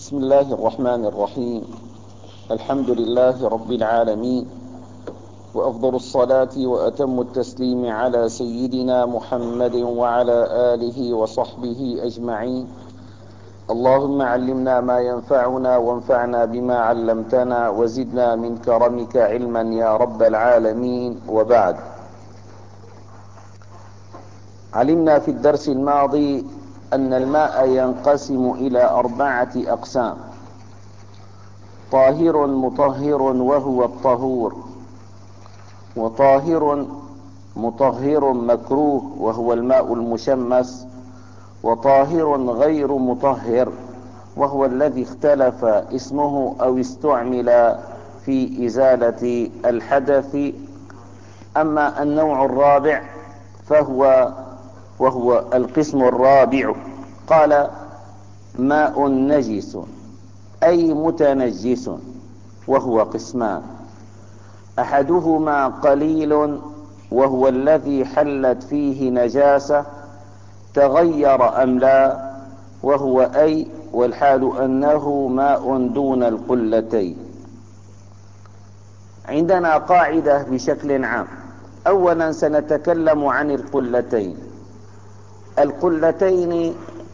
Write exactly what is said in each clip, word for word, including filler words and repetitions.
بسم الله الرحمن الرحيم. الحمد لله رب العالمين، وأفضل الصلاة وأتم التسليم على سيدنا محمد وعلى آله وصحبه أجمعين. اللهم علمنا ما ينفعنا وانفعنا بما علمتنا وزدنا من كرمك علما يا رب العالمين. وبعد، علمنا في الدرس الماضي أن الماء ينقسم إلى أربعة أقسام: طاهر مطهر وهو الطهور، وطاهر مطهر مكروه وهو الماء المشمس، وطاهر غير مطهر وهو الذي اختلف اسمه أو استعمل في إزالة الحدث. أما النوع الرابع فهو وهو القسم الرابع، قال: ماء نجس أي متنجس، وهو قسمان: أحدهما قليل وهو الذي حلت فيه نجاسة تغير أم لا، وهو أي والحال أنه ماء دون القلتين. عندنا قاعدة بشكل عام. أولا سنتكلم عن القلتين. القلتين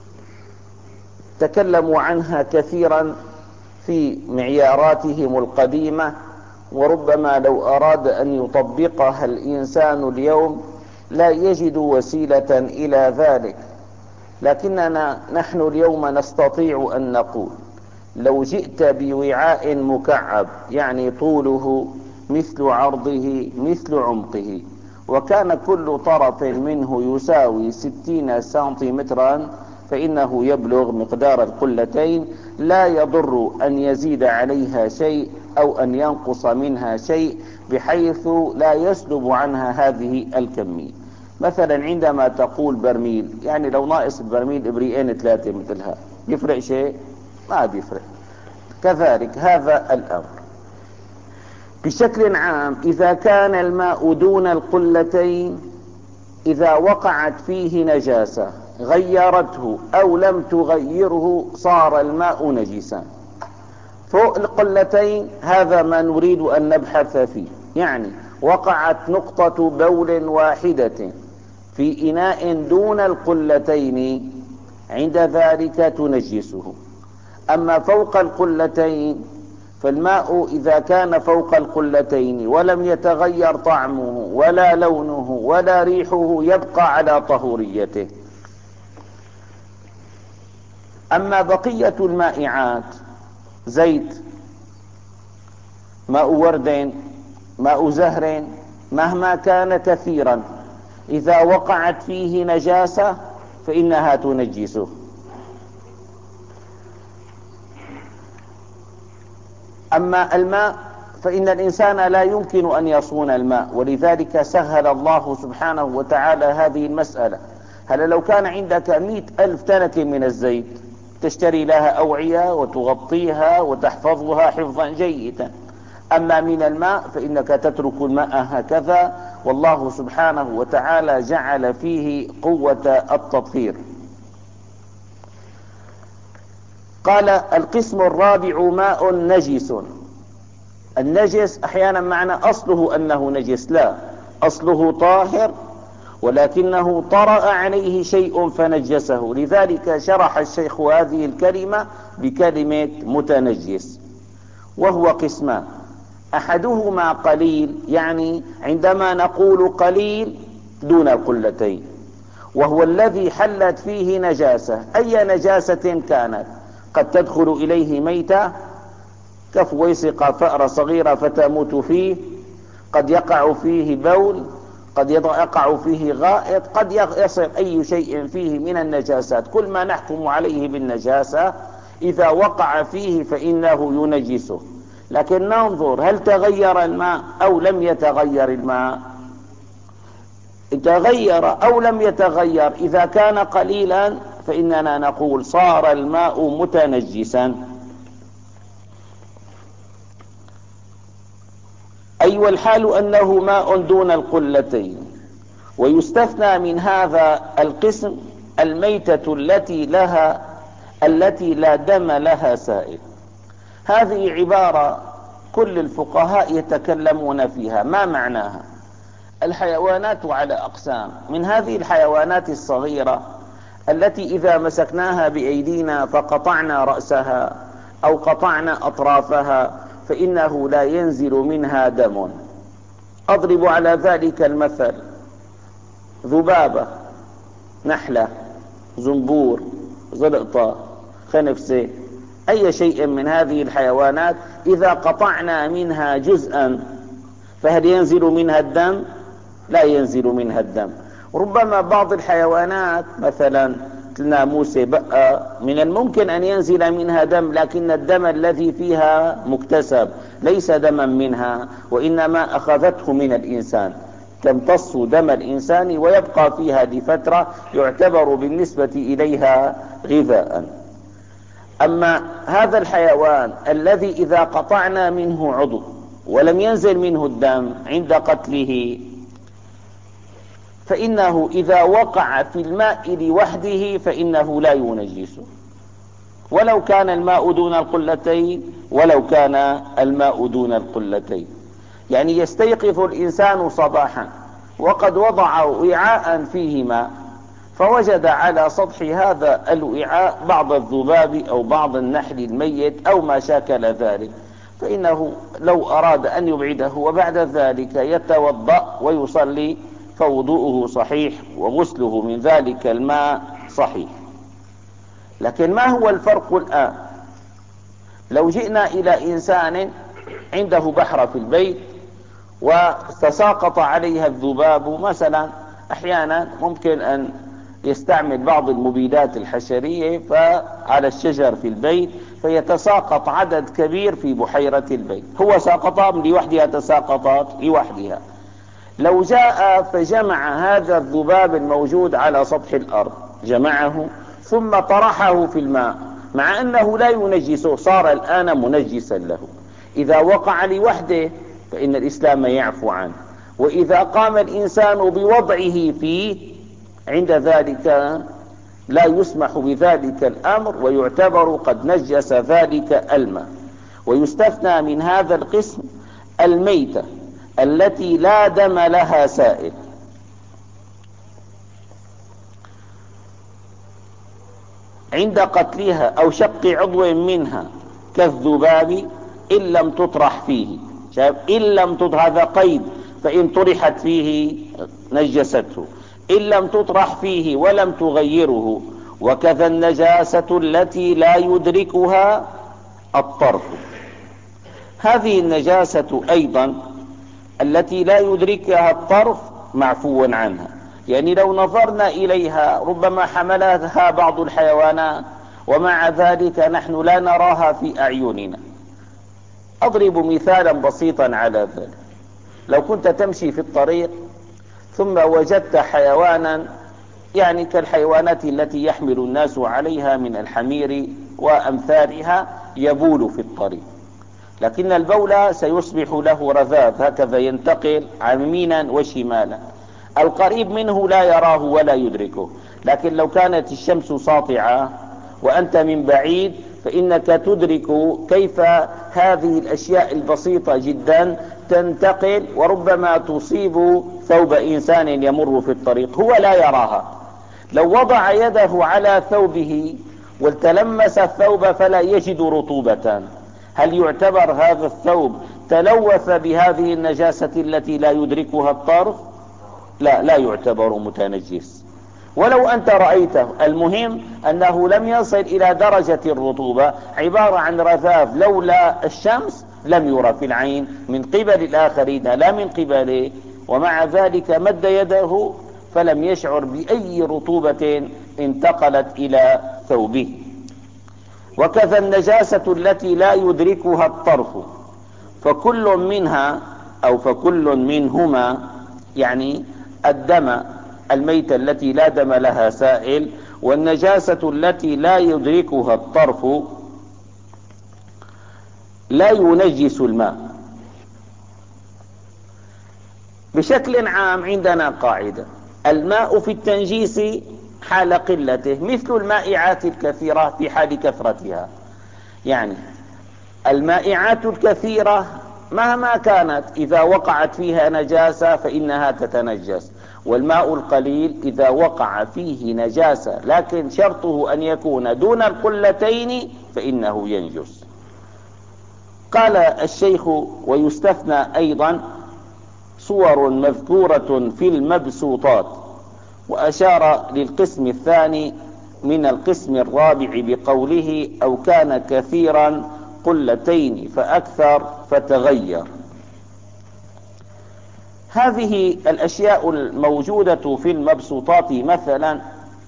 تكلموا عنها كثيرا في معياراتهم القديمة، وربما لو أراد أن يطبقها الإنسان اليوم لا يجد وسيلة إلى ذلك، لكننا نحن اليوم نستطيع أن نقول: لو جئت بوعاء مكعب، يعني طوله مثل عرضه مثل عمقه، وكان كل طرف منه يساوي ستين سنتيمترا، فإنه يبلغ مقدار القلتين، لا يضر أن يزيد عليها شيء أو أن ينقص منها شيء، بحيث لا يسلب عنها هذه الكمية. مثلا عندما تقول برميل، يعني لو ناقص البرميل إبريقين ثلاثة مثلها، يفرق شيء؟ ما بيفرق. كذلك هذا الأمر. بشكل عام، إذا كان الماء دون القلتين، إذا وقعت فيه نجاسة غيرته أو لم تغيره صار الماء نجسا. فوق القلتين هذا ما نريد أن نبحث فيه، يعني وقعت نقطة بول واحدة في إناء دون القلتين، عند ذلك تنجسه. أما فوق القلتين فالماء إذا كان فوق القلتين ولم يتغير طعمه ولا لونه ولا ريحه يبقى على طهوريته. أما بقية المائعات، زيت، ماء ورد، ماء زهر، مهما كان كثيرا، إذا وقعت فيه نجاسة فإنها تنجسه. أما الماء فإن الإنسان لا يمكن أن يصون الماء، ولذلك سهل الله سبحانه وتعالى هذه المسألة. هل لو كان عندك مئة ألف تنة من الزيت تشتري لها أوعية وتغطيها وتحفظها حفظا جيدا. أما من الماء فإنك تترك الماء هكذا، والله سبحانه وتعالى جعل فيه قوة التطهير. قال: القسم الرابع ماء نجس. النجس أحيانا معنى أصله أنه نجس، لا، أصله طاهر ولكنه طرأ عليه شيء فنجسه، لذلك شرح الشيخ هذه الكلمة بكلمة متنجس. وهو قسمان: أحدهما قليل، يعني عندما نقول قليل دون القلتين، وهو الذي حلت فيه نجاسة، أي نجاسة كانت، قد تدخل إليه ميتة كفويسقة فأرة صغيرة فتموت فيه، قد يقع فيه بول، قد يقع فيه غائط، قد يصل أي شيء فيه من النجاسات. كل ما نحكم عليه بالنجاسة إذا وقع فيه فإنه ينجسه. لكن ننظر هل تغير الماء أو لم يتغير الماء. تغير أو لم يتغير، إذا كان قليلا فإننا نقول صار الماء متنجسا. أي والحال أنه ماء دون القلتين. ويستثنى من هذا القسم الميتة التي لها التي لا دم لها سائل. هذه عبارة كل الفقهاء يتكلمون فيها، ما معناها؟ الحيوانات على أقسام، من هذه الحيوانات الصغيرة التي إذا مسكناها بأيدينا فقطعنا رأسها أو قطعنا أطرافها فإنه لا ينزل منها دم. أضرب على ذلك المثل: ذبابة، نحلة، زنبور، زلقطة، خنفسة، أي شيء من هذه الحيوانات إذا قطعنا منها جزءا فهل ينزل منها الدم؟ لا ينزل منها الدم. ربما بعض الحيوانات مثلا الناموسة، بقى، من الممكن أن ينزل منها دم، لكن الدم الذي فيها مكتسب ليس دما منها، وإنما أخذته من الإنسان، تمتص دم الإنسان ويبقى فيها لفترة، يعتبر بالنسبة إليها غذاء. أما هذا الحيوان الذي إذا قطعنا منه عضو ولم ينزل منه الدم عند قتله، فإنه إذا وقع في الماء لوحده فإنه لا ينجسه، ولو كان الماء دون القلتين ولو كان الماء دون القلتين. يعني يستيقظ الإنسان صباحا وقد وضع وعاء فيه ماء، فوجد على سطح هذا الوعاء بعض الذباب أو بعض النحل الميت أو ما شاكل ذلك، فإنه لو أراد أن يبعده وبعد ذلك يتوضأ ويصلي فوضوءه صحيح وغسله من ذلك الماء صحيح. لكن ما هو الفرق الآن؟ لو جئنا إلى إنسان عنده بحر في البيت وتساقط عليها الذباب مثلا، أحيانا ممكن أن يستعمل بعض المبيدات الحشرية فعلى الشجر في البيت فيتساقط عدد كبير في بحيرة البيت، هو ساقطها لوحدها، تساقطت لوحدها. لو جاء فجمع هذا الذباب الموجود على سطح الأرض، جمعه ثم طرحه في الماء، مع أنه لا ينجسه، صار الآن منجسا له. إذا وقع لوحده فإن الإسلام يعفو عنه، وإذا قام الإنسان بوضعه فيه عند ذلك لا يسمح بذلك الأمر، ويعتبر قد نجس ذلك الماء. ويستثنى من هذا القسم الميتة التي لا دم لها سائل. عند قتلها أو شق عضو منها كالذباب إن لم تطرح فيه، شايف؟ إن لم تطرح، هذا قيد، فإن طرحت فيه نجسته، إن لم تطرح فيه ولم تغيره. وكذا النجاسة التي لا يدركها الطرف. هذه النجاسة أيضا التي لا يدركها الطرف معفو عنها. يعني لو نظرنا إليها ربما حملها بعض الحيوانات ومع ذلك نحن لا نراها في أعيننا. أضرب مثالا بسيطا على ذلك: لو كنت تمشي في الطريق ثم وجدت حيوانا يعني كالحيوانات التي يحمل الناس عليها من الحمير وأمثالها يبول في الطريق، لكن البول سيصبح له رذاذ هكذا ينتقل يمينا وشمالا، القريب منه لا يراه ولا يدركه. لكن لو كانت الشمس ساطعة وأنت من بعيد فإنك تدرك كيف هذه الأشياء البسيطة جدا تنتقل وربما تصيب ثوب إنسان يمر في الطريق، هو لا يراها. لو وضع يده على ثوبه وتلمس الثوب فلا يجد رطوبة، هل يعتبر هذا الثوب تلوث بهذه النجاسة التي لا يدركها الطرف؟ لا، لا يعتبر متنجس ولو أنت رأيته. المهم أنه لم يصل إلى درجة الرطوبة، عبارة عن رذاذ لولا الشمس لم يرى في العين من قبل الآخرين لا من قبله، ومع ذلك مد يده فلم يشعر بأي رطوبة انتقلت إلى ثوبه. وكذا النجاسة التي لا يدركها الطرف، فكل منها أو فكل منهما، يعني الدم الميتة التي لا دم لها سائل والنجاسة التي لا يدركها الطرف لا ينجس الماء. بشكل عام عندنا قاعدة: الماء في التنجيس حال قلته، مثل المائعات الكثيرة في حال كثرتها. يعني المائعات الكثيرة مهما كانت إذا وقعت فيها نجاسة فإنها تتنجس، والماء القليل إذا وقع فيه نجاسة لكن شرطه أن يكون دون القلتين فإنه ينجس. قال الشيخ: ويستثنى أيضا صور مذكورة في المبسوطات. وأشار للقسم الثاني من القسم الرابع بقوله: أو كان كثيرا قلتين فأكثر فتغير. هذه الأشياء الموجودة في المبسوطات مثلا،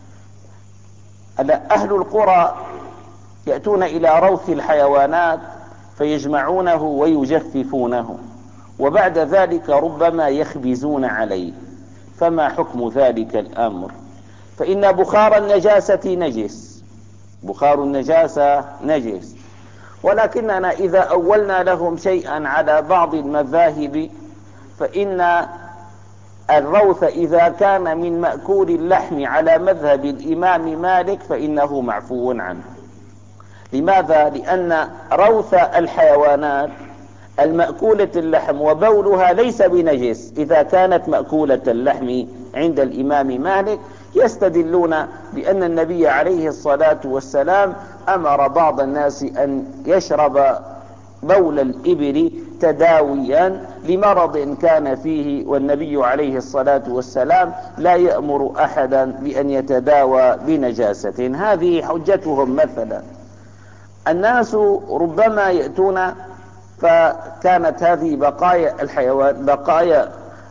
أهل القرى يأتون إلى روث الحيوانات فيجمعونه ويجففونه، وبعد ذلك ربما يخبزون عليه. فما حكم ذلك الأمر؟ فإن بخار النجاسة نجس، بخار النجاسة نجس، ولكننا إذا أولنا لهم شيئا على بعض المذاهب فإن الروث إذا كان من مأكول اللحم على مذهب الإمام مالك فإنه معفو عنه. لماذا؟ لأن روث الحيوانات المأكولة اللحم وبولها ليس بنجس إذا كانت مأكولة اللحم عند الإمام مالك. يستدلون بأن النبي عليه الصلاة والسلام أمر بعض الناس أن يشرب بول الإبل تداويا لمرض كان فيه، والنبي عليه الصلاة والسلام لا يأمر أحدا بأن يتداوى بنجاسة. هذه حجتهم. مثلا الناس ربما يأتون فكانت هذه بقايا الحيوان، بقايا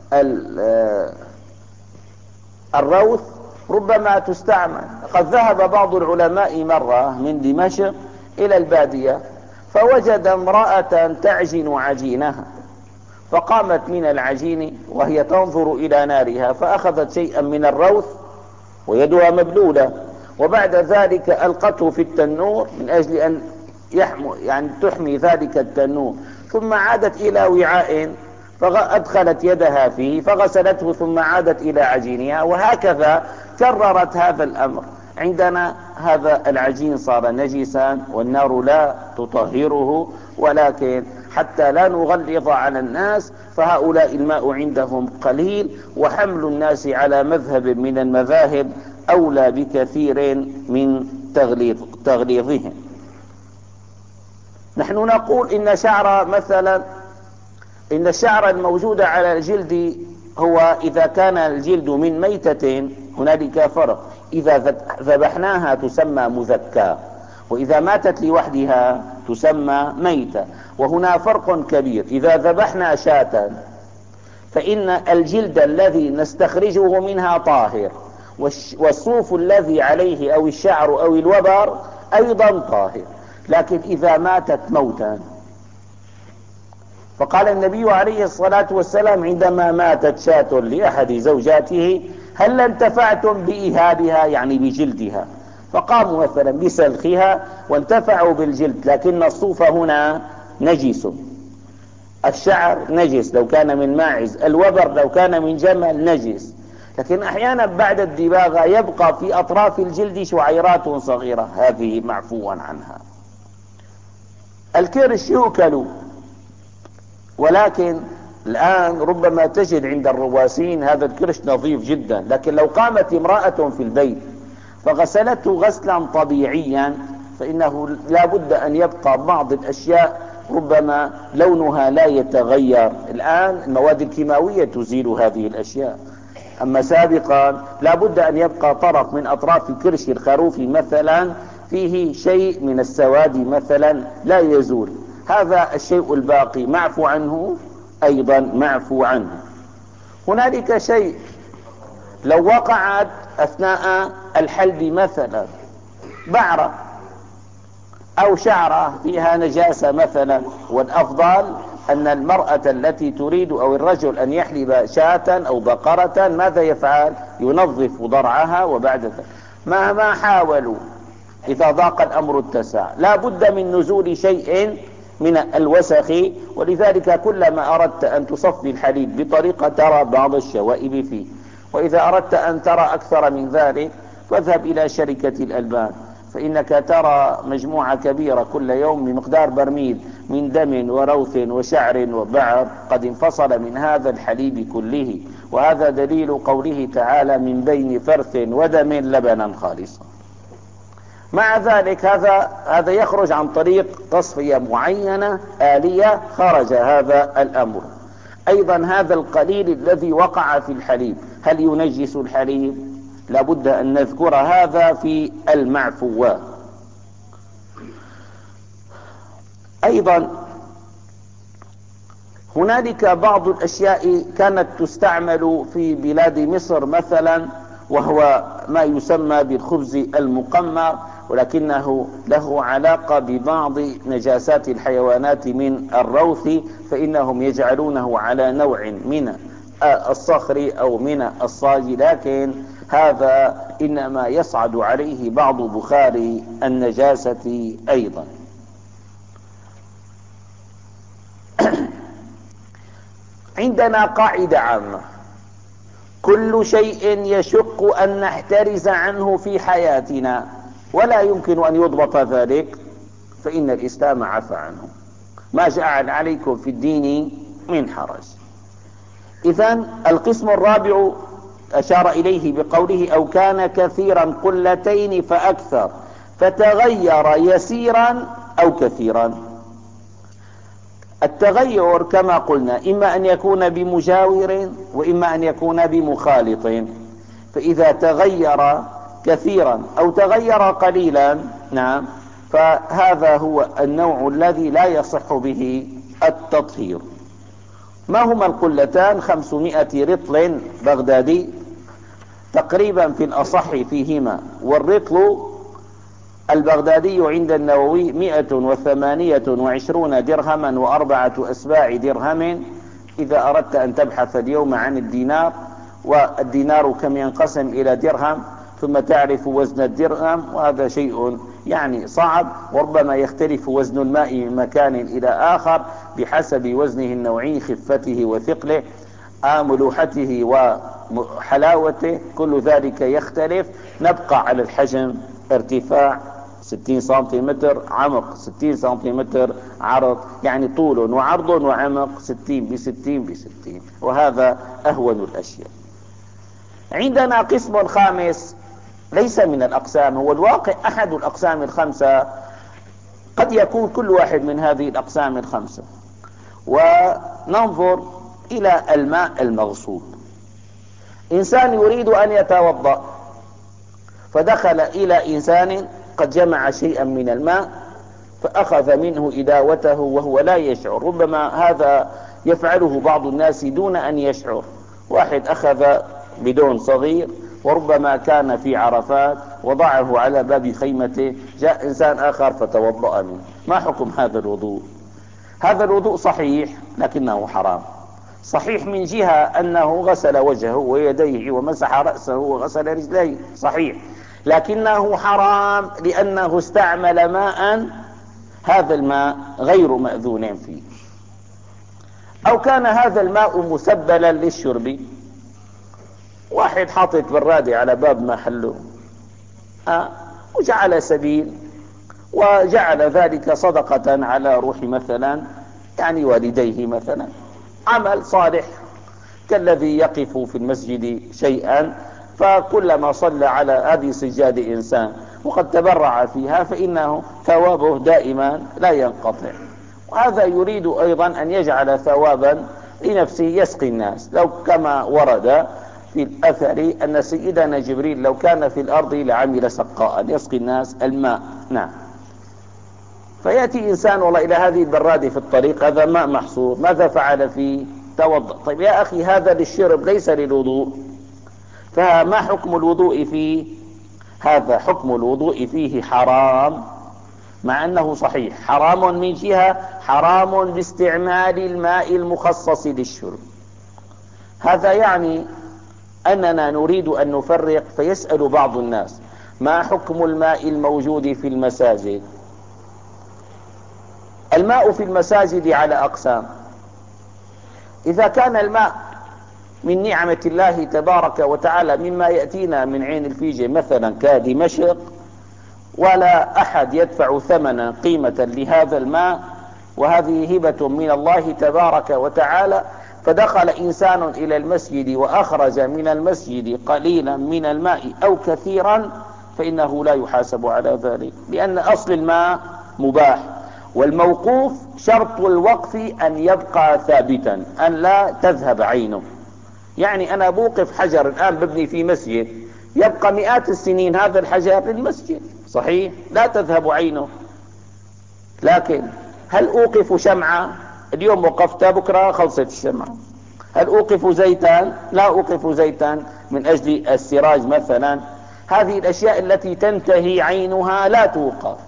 الروث ربما تستعمل. قد ذهب بعض العلماء مرة من دمشق إلى البادية فوجد امرأة تعجن عجينها، فقامت من العجين وهي تنظر إلى نارها فأخذت شيئا من الروث ويدها مبلولة، وبعد ذلك ألقته في التنور من أجل أن يحمي يعني تحمي ذلك التنور، ثم عادت إلى وعاء فأدخلت يدها فيه فغسلته ثم عادت إلى عجينها، وهكذا كررت هذا الأمر. عندنا هذا العجين صار نجسا والنار لا تطهره، ولكن حتى لا نغلظ على الناس فهؤلاء الماء عندهم قليل، وحمل الناس على مذهب من المذاهب أولى بكثير من تغليظ تغليظهم. نحن نقول إن شعر مثلا إن الشعر الموجود على الجلد هو إذا كان الجلد من ميتة هنالك فرق، إذا ذبحناها تسمى مذكى، وإذا ماتت لوحدها تسمى ميتة. وهنا فرق كبير. إذا ذبحنا شاة فإن الجلد الذي نستخرجه منها طاهر، والصوف الذي عليه أو الشعر أو الوبر أيضا طاهر. لكن إذا ماتت موتا، فقال النبي عليه الصلاة والسلام عندما ماتت شاة لأحد زوجاته: هل انتفعتم بإهابها يعني بجلدها؟ فقاموا مثلا بسلخها وانتفعوا بالجلد، لكن الصوف هنا نجس، الشعر نجس لو كان من ماعز، الوبر لو كان من جمل نجس. لكن أحيانا بعد الدباغة يبقى في أطراف الجلد شعيرات صغيرة، هذه معفوا عنها. الكرش يؤكل، ولكن الآن ربما تجد عند الرواسين هذا الكرش نظيف جدا، لكن لو قامت امرأة في البيت فغسلته غسلا طبيعيا فإنه لا بد أن يبقى بعض الأشياء ربما لونها لا يتغير. الآن المواد الكيماوية تزيل هذه الأشياء، أما سابقا لا بد أن يبقى طرف من أطراف كرش الخروف مثلا فيه شيء من السواد مثلا لا يزول. هذا الشيء الباقي معفو عنه، أيضا معفو عنه. هنالك شيء لو وقعت أثناء الحلب مثلا بعرة أو شعرة فيها نجاسة مثلا، والأفضل أن المرأة التي تريد أو الرجل أن يحلب شاة أو بقرة ماذا يفعل؟ ينظف ضرعها، وبعد ذلك مهما حاولوا إذا ضاق الأمر اتسع، لا بد من نزول شيء من الوسخ. ولذلك كلما أردت أن تصفي الحليب بطريقة ترى بعض الشوائب فيه، وإذا أردت أن ترى أكثر من ذلك فاذهب إلى شركة الألبان فإنك ترى مجموعة كبيرة كل يوم بمقدار برميل من دم وروث وشعر وبعر قد انفصل من هذا الحليب كله، وهذا دليل قوله تعالى من بين فرث ودم لبنا خالصا. مع ذلك هذا هذا يخرج عن طريق تصفية معينة آلية، خرج هذا الأمر. أيضا هذا القليل الذي وقع في الحليب هل ينجس الحليب؟ لابد أن نذكر هذا في المعفوات. أيضا هنالك بعض الأشياء كانت تستعمل في بلاد مصر مثلا، وهو ما يسمى بالخبز المقمر، ولكنه له علاقة ببعض نجاسات الحيوانات من الروث، فإنهم يجعلونه على نوع من الصخر أو من الصاج، لكن هذا إنما يصعد عليه بعض بخار النجاسة أيضا. عندنا قاعدة عامة: كل شيء يشق أن نحترز عنه في حياتنا ولا يمكن أن يضبط ذلك فإن الإسلام عفى عنه، ما جعل عليكم في الدين من حرج. إذن القسم الرابع أشار إليه بقوله أو كان كثيرا قلتين فأكثر فتغير يسيرا أو كثيرا. التغير كما قلنا إما أن يكون بمجاور وإما أن يكون بمخالط، فإذا تغير كثيرا أو تغير قليلا نعم فهذا هو النوع الذي لا يصح به التطهير. ما هما القلتان؟ خمسمائة رطل بغدادي تقريبا في الأصح فيهما، والرطل البغدادي عند النووي مئة وثمانية وعشرون درهما وأربعة أسباع درهم، إذا أردت أن تبحث اليوم عن الدينار، والدينار كم ينقسم إلى درهم ثم تعرف وزن الدرهم، وهذا شيء يعني صعب، وربما يختلف وزن الماء من مكان إلى آخر بحسب وزنه النوعي، خفته وثقله، ملوحته وحلاوته، كل ذلك يختلف. نبقى على الحجم: ارتفاع ستين سنتيمتر، عمق ستين سنتيمتر، عرض يعني طول وعرض وعمق ستين بستين بستين، وهذا أهون الأشياء. عندنا قسم خامس ليس من الأقسام، هو الواقع أحد الأقسام الخمسة، قد يكون كل واحد من هذه الأقسام الخمسة. وننظر إلى الماء المغصوب. إنسان يريد أن يتوضأ فدخل إلى إنسان قد جمع شيئا من الماء فأخذ منه إداوته وهو لا يشعر، ربما هذا يفعله بعض الناس دون أن يشعر. واحد أخذ بدون صغير وربما كان في عرفات وضعه على باب خيمته، جاء إنسان آخر فتوضأ منه. ما حكم هذا الوضوء؟ هذا الوضوء صحيح لكنه حرام. صحيح من جهة أنه غسل وجهه ويديه ومسح رأسه وغسل رجليه، صحيح، لكنه حرام لأنه استعمل ماء هذا الماء غير مأذون فيه، أو كان هذا الماء مسبلا للشرب. واحد حاطط برادي على باب محله آه وجعل سبيل وجعل ذلك صدقة على روح مثلا يعني والديه مثلا، عمل صالح كالذي يقف في المسجد شيئا، فكلما صلى على هذه السجاد إنسان وقد تبرع فيها فإنه ثوابه دائما لا ينقطع. وهذا يريد أيضا أن يجعل ثوابا لنفسه يسقي الناس، لو كما ورد في الأثر أن سيدنا جبريل لو كان في الأرض لعمل سقاء يسقي الناس الماء. نعم. فيأتي إنسان والله إلى هذه البرادة في الطريق، هذا ماء محصور، ماذا فعل فيه؟ توضأ. طيب يا أخي هذا للشرب ليس للوضوء، فما حكم الوضوء فيه؟ هذا حكم الوضوء فيه حرام، مع أنه صحيح حرام من جهة حرام باستعمال الماء المخصص للشرب. هذا يعني أننا نريد أن نفرق، فيسأل بعض الناس ما حكم الماء الموجود في المساجد؟ الماء في المساجد على أقسام. إذا كان الماء من نعمة الله تبارك وتعالى مما يأتينا من عين الفيجة مثلا كدمشق، ولا أحد يدفع ثمنا قيمة لهذا الماء، وهذه هبة من الله تبارك وتعالى. فدخل إنسان إلى المسجد وأخرج من المسجد قليلا من الماء أو كثيرا، فإنه لا يحاسب على ذلك، لأن أصل الماء مباح. والموقوف شرط الوقف أن يبقى ثابتا، أن لا تذهب عينه. يعني أنا بوقف حجر الآن ببني في مسجد، يبقى مئات السنين هذا الحجر للمسجد، صحيح، لا تذهب عينه. لكن هل أوقف شمعة؟ اليوم وقفتها، بكرة خلصت الشمعة. هل أوقف زيتا؟ لا أوقف زيتا من أجل السراج مثلا. هذه الأشياء التي تنتهي عينها لا توقف.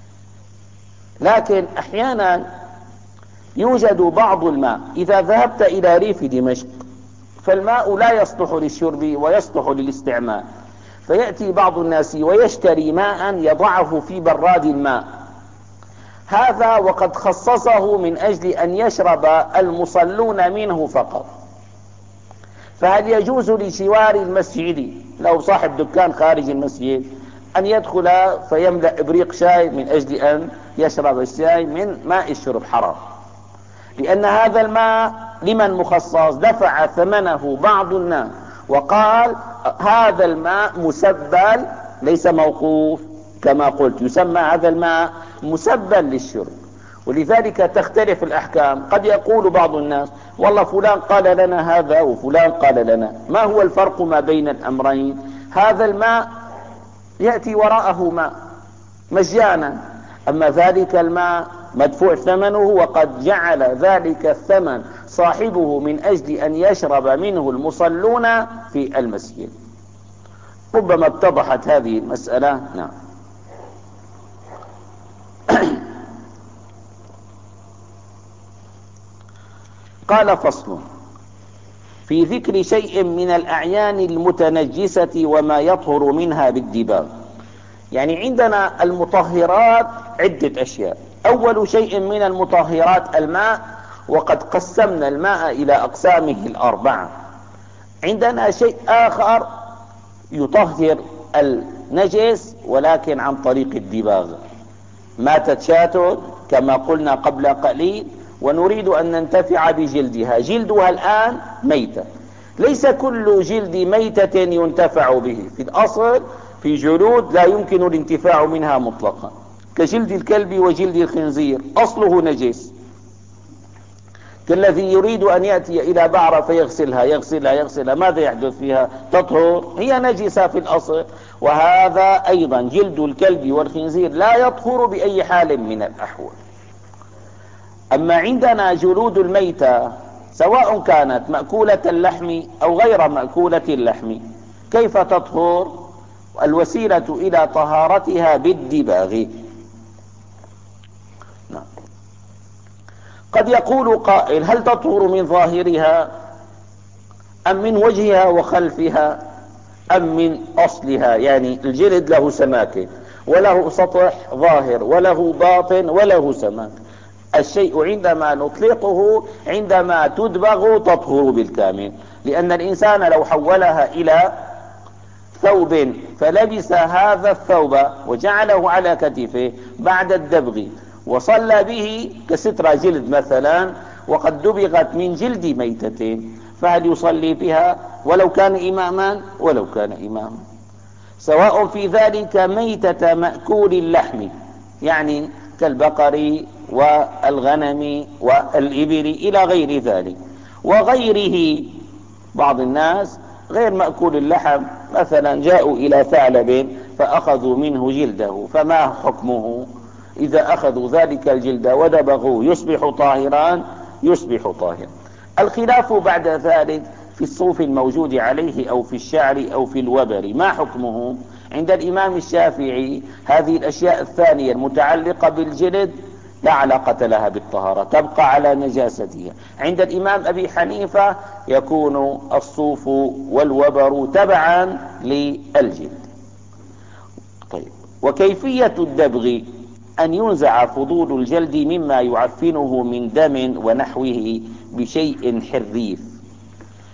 لكن أحيانا يوجد بعض الماء، إذا ذهبت إلى ريف دمشق فالماء لا يصلح للشرب ويصلح للاستعمال، فيأتي بعض الناس ويشتري ماء يضعه في براد الماء، هذا وقد خصصه من أجل أن يشرب المصلون منه فقط. فهل يجوز لجوار المسجد لو صاحب دكان خارج المسجد أن يدخل فيملأ إبريق شاي من أجل أن يشرب الشاي من ماء الشرب؟ حرام، لأن هذا الماء لمن مخصص؟ دفع ثمنه بعض الناس وقال هذا الماء مسبل ليس موقوف، كما قلت يسمى هذا الماء مسبل للشرب. ولذلك تختلف الأحكام. قد يقول بعض الناس والله فلان قال لنا هذا وفلان قال لنا. ما هو الفرق ما بين الأمرين؟ هذا الماء يأتي وراءه ماء مجانا، أما ذلك الماء مدفوع ثمنه، وقد جعل ذلك الثمن صاحبه من أجل أن يشرب منه المصلون في المسجد. ربما اتضحت هذه المسألة. نعم. قال فصل في ذكر شيء من الأعيان المتنجسة وما يطهر منها بالدباغ. يعني عندنا المطهرات عدة أشياء. أول شيء من المطهرات الماء، وقد قسمنا الماء إلى أقسامه الأربعة. عندنا شيء آخر يطهر النجس ولكن عن طريق الدباغ. ماتت شاة كما قلنا قبل قليل ونريد أن ننتفع بجلدها، جلدها الآن ميتة. ليس كل جلد ميتة ينتفع به، في الأصل في جلود لا يمكن الانتفاع منها مطلقا، كجلد الكلب وجلد الخنزير أصله نجس، كالذي يريد أن يأتي إلى بعرة فيغسلها يغسلها يغسلها ماذا يحدث فيها؟ تطهر، هي نجسة في الأصل. وهذا أيضا جلد الكلب والخنزير لا يطهر بأي حال من الأحوال. أما عندنا جلود الميتة سواء كانت مأكولة اللحم أو غير مأكولة اللحم، كيف تطهر؟ الوسيلة إلى طهارتها بالدباغ. نعم. قد يقول قائل هل تطهر من ظاهرها أم من وجهها وخلفها أم من أصلها؟ يعني الجلد له سماكة وله سطح ظاهر وله باطن وله سماك. الشيء عندما نطلقه عندما تدبغ تطهر بالكامل، لأن الإنسان لو حولها إلى ثوب فلبس هذا الثوب وجعله على كتفه بعد الدبغ وصلى به كسترة جلد مثلا وقد دبغت من جلد ميتة، فهل يصلي بها ولو كان إماما؟ ولو كان إماما، سواء في ذلك ميتة مأكول اللحم، يعني كالبقر والغنم والإبل إلى غير ذلك، وغيره. بعض الناس غير مأكول اللحم مثلا جاءوا إلى ثعلب فأخذوا منه جلده، فما حكمه؟ إذا أخذوا ذلك الجلد ودبغوا يصبح طاهران؟ يصبح طاهرا. الخلاف بعد ذلك في الصوف الموجود عليه أو في الشعر أو في الوبر، ما حكمه؟ عند الإمام الشافعي هذه الأشياء الثانية المتعلقة بالجلد لا علاقة لها بالطهارة، تبقى على نجاستها. عند الإمام أبي حنيفة يكون الصوف والوبر تبعا للجلد. طيب، وكيفية الدبغ أن ينزع فضول الجلد مما يعفنه من دم ونحوه بشيء حريف.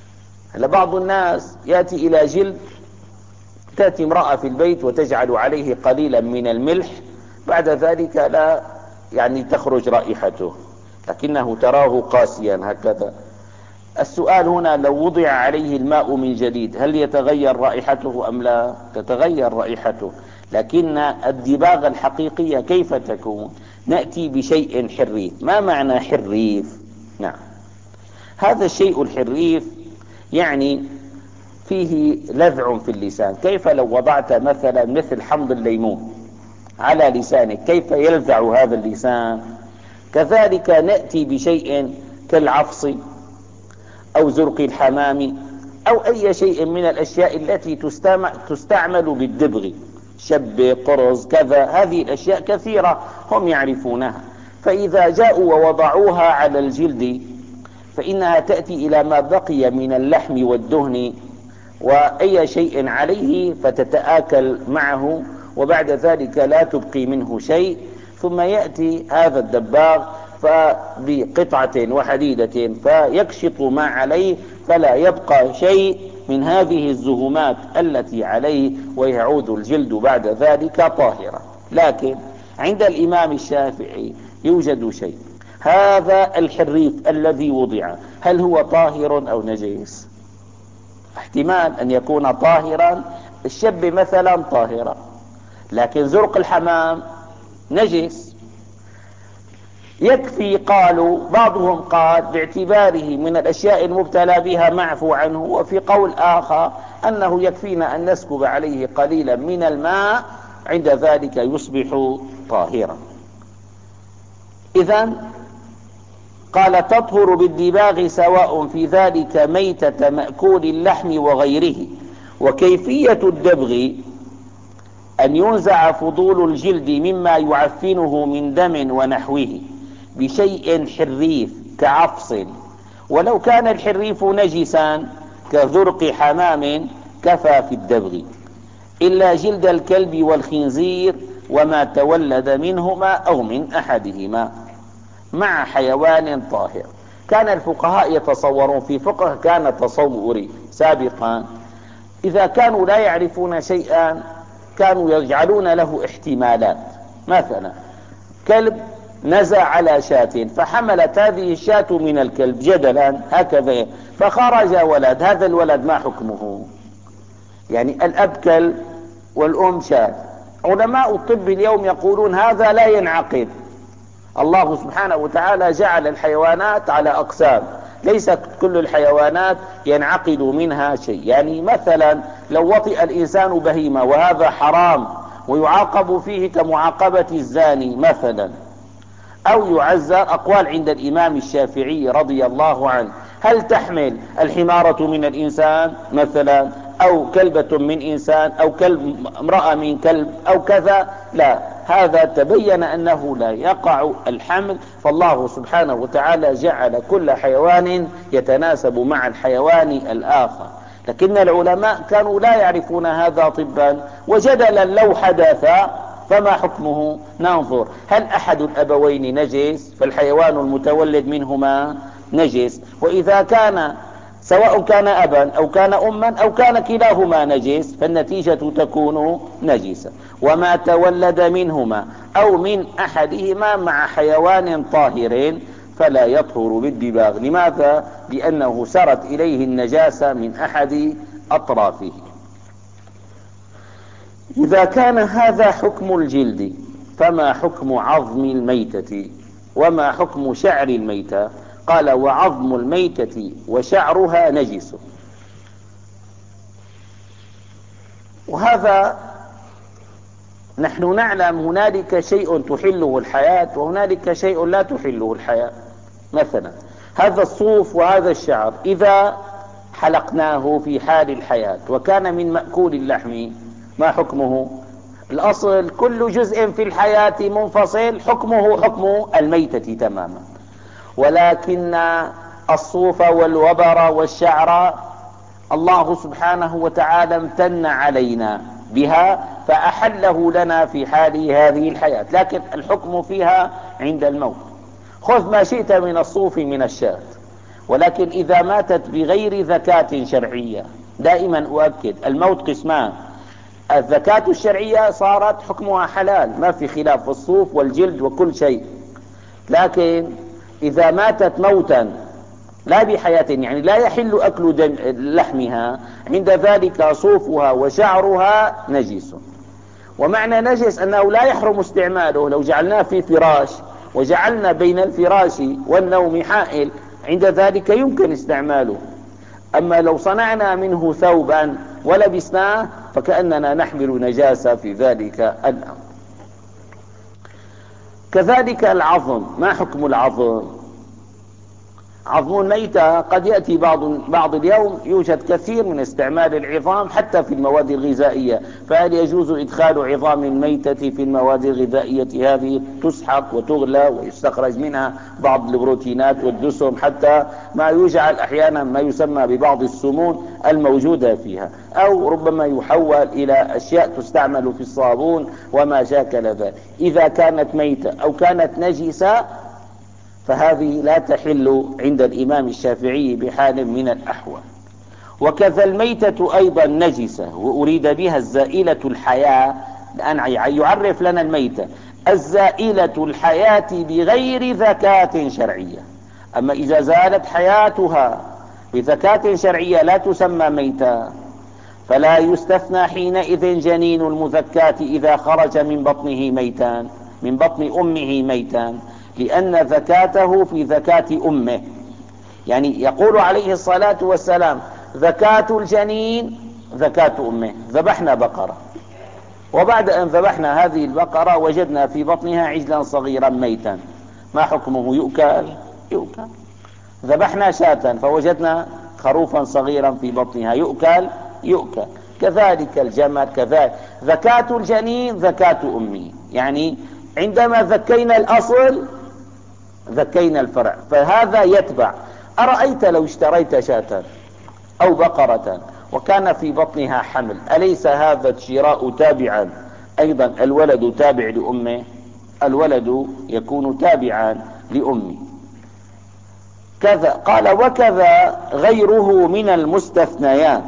هلا بعض الناس يأتي إلى جلد، تأتي امرأة في البيت وتجعل عليه قليلا من الملح، بعد ذلك لا يعني تخرج رائحته، لكنه تراه قاسيا هكذا. السؤال هنا لو وضع عليه الماء من جديد هل يتغير رائحته أم لا؟ تتغير رائحته، لكن الدباغة الحقيقية كيف تكون؟ نأتي بشيء حريف. ما معنى حريف؟ نعم، هذا الشيء الحريف يعني فيه لذع في اللسان. كيف لو وضعت مثلا مثل حمض الليمون على لسانك كيف يلذع هذا اللسان؟ كذلك نأتي بشيء كالعفص أو زرق الحمام أو أي شيء من الأشياء التي تستعمل بالدبغ، شب، قرص، كذا، هذه الأشياء كثيرة هم يعرفونها. فإذا جاءوا ووضعوها على الجلد فإنها تأتي إلى ما بقي من اللحم والدهن وأي شيء عليه فتتآكل معه، وبعد ذلك لا تبقي منه شيء. ثم يأتي هذا الدباغ بقطعة وحديدة فيكشط ما عليه فلا يبقى شيء من هذه الزهمات التي عليه، ويعود الجلد بعد ذلك طاهرا. لكن عند الإمام الشافعي يوجد شيء، هذا الحريف الذي وضع هل هو طاهر أو نجس؟ احتمال أن يكون طاهرا، الشب مثلا طاهرا، لكن زرق الحمام نجس. يكفي، قالوا بعضهم قال باعتباره من الأشياء المبتلى بها معفو عنه، وفي قول آخر أنه يكفينا أن نسكب عليه قليلا من الماء عند ذلك يصبح طاهرا. إذن قال تطهر بالدباغ سواء في ذلك ميتة مأكول اللحم وغيره. وكيفية الدبغ أن ينزع فضول الجلد مما يعفنه من دم ونحوه بشيء حريف كعفص، ولو كان الحريف نجسا كذرق حمام كفى في الدبغ، إلا جلد الكلب والخنزير وما تولد منهما أو من أحدهما مع حيوان طاهر. كان الفقهاء يتصورون في فقه كان تصوري سابقا، إذا كانوا لا يعرفون شيئا كانوا يجعلون له احتمالات. مثلا كلب نزع على شاة فحملت هذه الشاة من الكلب جدلا هكذا فخرج ولد، هذا الولد ما حكمه؟ يعني الأب كلب والأم شاة. علماء الطب اليوم يقولون هذا لا ينعقد. الله سبحانه وتعالى جعل الحيوانات على أقسام، ليست كل الحيوانات ينعقد منها شيء. يعني مثلا لو وطئ الإنسان بهيمة وهذا حرام ويعاقب فيه كمعاقبة الزاني مثلا، أو يعزر. أقوال عند الإمام الشافعي رضي الله عنه، هل تحمل الحمارة من الإنسان مثلا، أو كلبة من إنسان، أو كلب امرأة من كلب، أو كذا؟ لا، هذا تبين أنه لا يقع الحمل، فالله سبحانه وتعالى جعل كل حيوان يتناسب مع الحيوان الآخر. لكن العلماء كانوا لا يعرفون هذا طبا، وجدلا لو حدث فما حكمه؟ ننظر هل أحد الأبوين نجس فالحيوان المتولد منهما نجس، وإذا كان سواء كان أبا أو كان أما أو كان كلاهما نجس فالنتيجة تكون نجسة. وما تولد منهما أو من أحدهما مع حيوان طاهر فلا يطهر بالدباغ. لماذا؟ لأنه سرت إليه النجاسة من أحد أطرافه. إذا كان هذا حكم الجلد فما حكم عظم الميتة وما حكم شعر الميتة؟ قال وعظم الميتة وشعرها نجس. وهذا نحن نعلم هنالك شيء تحله الحياة وهنالك شيء لا تحله الحياة. مثلا هذا الصوف وهذا الشعر إذا حلقناه في حال الحياة وكان من مأكول اللحم ما حكمه؟ الأصل كل جزء في الحياة منفصل حكمه حكم الميتة تماما، ولكن الصوف والوبر والشعر الله سبحانه وتعالى امتن علينا بها فأحله لنا في حال هذه الحياة، لكن الحكم فيها عند الموت. خذ ما شئت من الصوف من الشاة ولكن إذا ماتت بغير زكاة شرعية، دائما أؤكد الموت قسمان: الزكاة الشرعية صارت حكمها حلال، ما في خلاف في الصوف والجلد وكل شيء، لكن إذا ماتت موتا لا بحياة، يعني لا يحل أكل دم لحمها، عند ذلك صوفها وشعرها نجس. ومعنى نجس أنه لا يحرم استعماله. لو جعلناه في فراش وجعلنا بين الفراش والنوم حائل، عند ذلك يمكن استعماله. أما لو صنعنا منه ثوبا ولبسناه فكأننا نحمل نجاسة في ذلك الأمر. كذلك العظم، ما حكم العظم؟ عظم الميتة قد يأتي بعض بعض اليوم يوجد كثير من استعمال العظام حتى في المواد الغذائية، فهل يجوز إدخال عظام الميتة في المواد الغذائية هذه؟ تسحق وتغلى ويستخرج منها بعض البروتينات والدسم، حتى ما يجعل أحيانا ما يسمى ببعض السموم الموجودة فيها، أو ربما يحول إلى أشياء تستعمل في الصابون وما شاكل ذلك. إذا كانت ميتة أو كانت نجسة فهذه لا تحل عند الإمام الشافعي بحال من الأحوال. وكذا الميتة أيضا نجسة، وأريد بها الزائلة الحياة، الآن يعرف لنا الميتة الزائلة الحياة بغير زكاة شرعية. أما إذا زالت حياتها بزكاة شرعية لا تسمى ميتة، فلا يستثنى حينئذ جنين المزكاة إذا خرج من بطنه ميتان، من بطن أمه ميتان، لأن زكاته في زكاة أمه. يعني يقول عليه الصلاة والسلام: زكاة الجنين زكاة أمه. ذبحنا بقرة، وبعد أن ذبحنا هذه البقرة وجدنا في بطنها عجلا صغيرا ميتا، ما حكمه؟ يؤكل؟ يؤكل. ذبحنا شاة فوجدنا خروفا صغيرا في بطنها، يؤكل؟ يؤكل. كذلك الجمل، كذلك زكاة الجنين زكاة أمه. يعني عندما ذكينا الأصل ذكينا الفرع، فهذا يتبع. أرأيت لو اشتريت شاة أو بقرة وكان في بطنها حمل، أليس هذا الشراء تابعا أيضا؟ الولد تابع لأمه، الولد يكون تابعا لأمه. كذا قال: وكذا غيره من المستثنيات.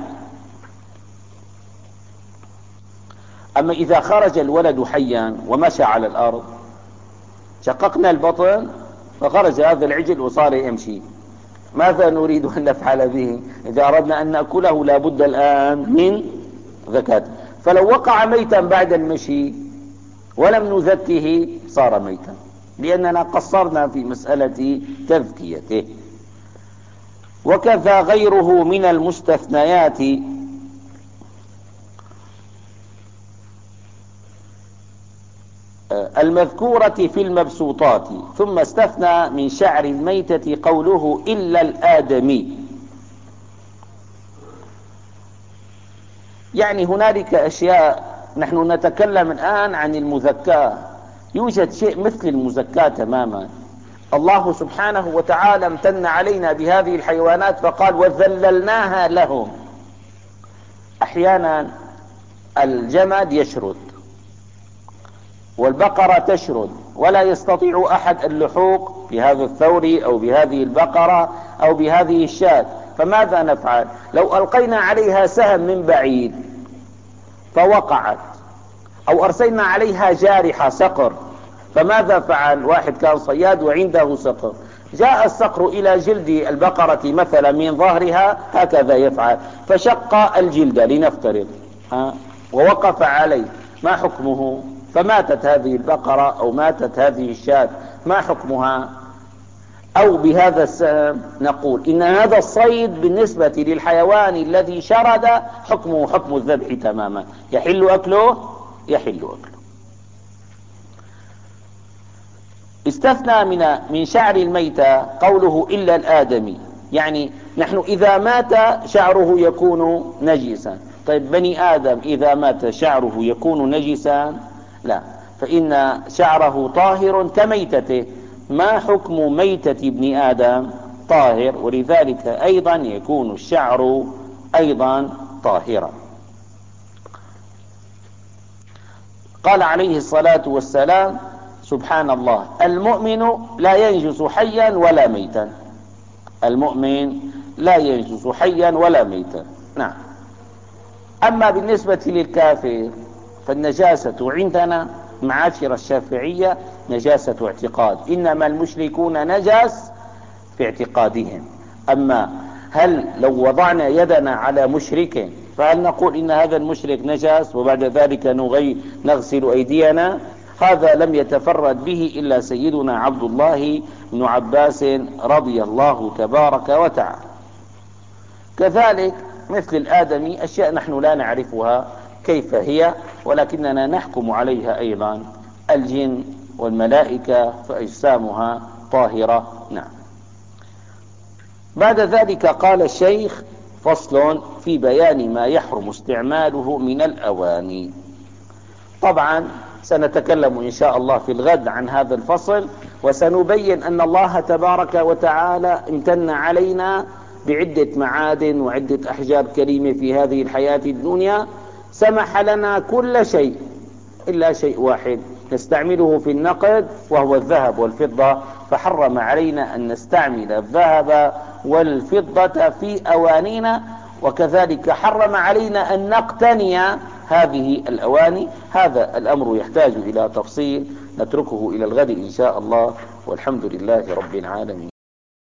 أما إذا خرج الولد حيا ومشى على الأرض، شققنا البطن فخرج هذا العجل وصار يمشي، ماذا نريد أن نفعل به؟ إذا أردنا أن نأكله لابد الآن من زكاة. فلو وقع ميتا بعد المشي ولم نزكه صار ميتا، لأننا قصرنا في مسألة تزكيته. وكذا غيره من المستثنيات المذكورة في المبسوطات. ثم استثنى من شعر الميتة قوله: إلا الآدمي. يعني هنالك أشياء، نحن نتكلم الآن عن المزكاة، يوجد شيء مثل المزكاة تماما. الله سبحانه وتعالى امتن علينا بهذه الحيوانات فقال: وذللناها لهم. أحيانا الجمل يشرد والبقرة تشرد، ولا يستطيع أحد اللحوق بهذا الثور أو بهذه البقرة أو بهذه الشاة، فماذا نفعل؟ لو ألقينا عليها سهم من بعيد فوقعت، أو أرسلنا عليها جارحة صقر، فماذا فعل؟ واحد كان صياد وعنده صقر، جاء الصقر إلى جلد البقرة مثلا من ظهرها، هكذا يفعل، فشق الجلد لنفترض ووقف عليه، ما حكمه؟ فماتت هذه البقرة أو ماتت هذه الشاة، ما حكمها؟ أو بهذا السهم نقول إن هذا الصيد بالنسبة للحيوان الذي شرد حكمه حكم الذبح تماما، يحل أكله؟ يحل أكله. استثنى من من شعر الميتة قوله: إلا الآدمي. يعني نحن إذا مات شعره يكون نجسا. طيب بني آدم إذا مات شعره يكون نجسا؟ لا، فإن شعره طاهر كميتته. ما حكم ميتة ابن آدم؟ طاهر، ولذلك أيضا يكون الشعر أيضا طاهرا. قال عليه الصلاة والسلام: سبحان الله، المؤمن لا ينجس حيا ولا ميتا. المؤمن لا ينجس حيا ولا ميتا. نعم. أما بالنسبة للكافر فالنجاسة عندنا معاشر الشافعية نجاسة اعتقاد، إنما المشركون نجس في اعتقادهم. أما هل لو وضعنا يدنا على مشرك فهل نقول إن هذا المشرك نجس وبعد ذلك نغسل أيدينا؟ هذا لم يتفرد به إلا سيدنا عبد الله بن عباس رضي الله تبارك وتعالى. كذلك مثل الآدمي أشياء نحن لا نعرفها كيف هي، ولكننا نحكم عليها أيضا. الجن والملائكة فأجسامها طاهرة. نعم. بعد ذلك قال الشيخ: فصل في بيان ما يحرم استعماله من الأواني. طبعا سنتكلم إن شاء الله في الغد عن هذا الفصل، وسنبين أن الله تبارك وتعالى امتن علينا بعدة معادن وعدة أحجار كريمة في هذه الحياة الدنيا، سمح لنا كل شيء إلا شيء واحد نستعمله في النقد وهو الذهب والفضة، فحرم علينا أن نستعمل الذهب والفضة في أوانينا، وكذلك حرم علينا أن نقتني هذه الأواني. هذا الأمر يحتاج إلى تفصيل، نتركه إلى الغد إن شاء الله، والحمد لله رب العالمين.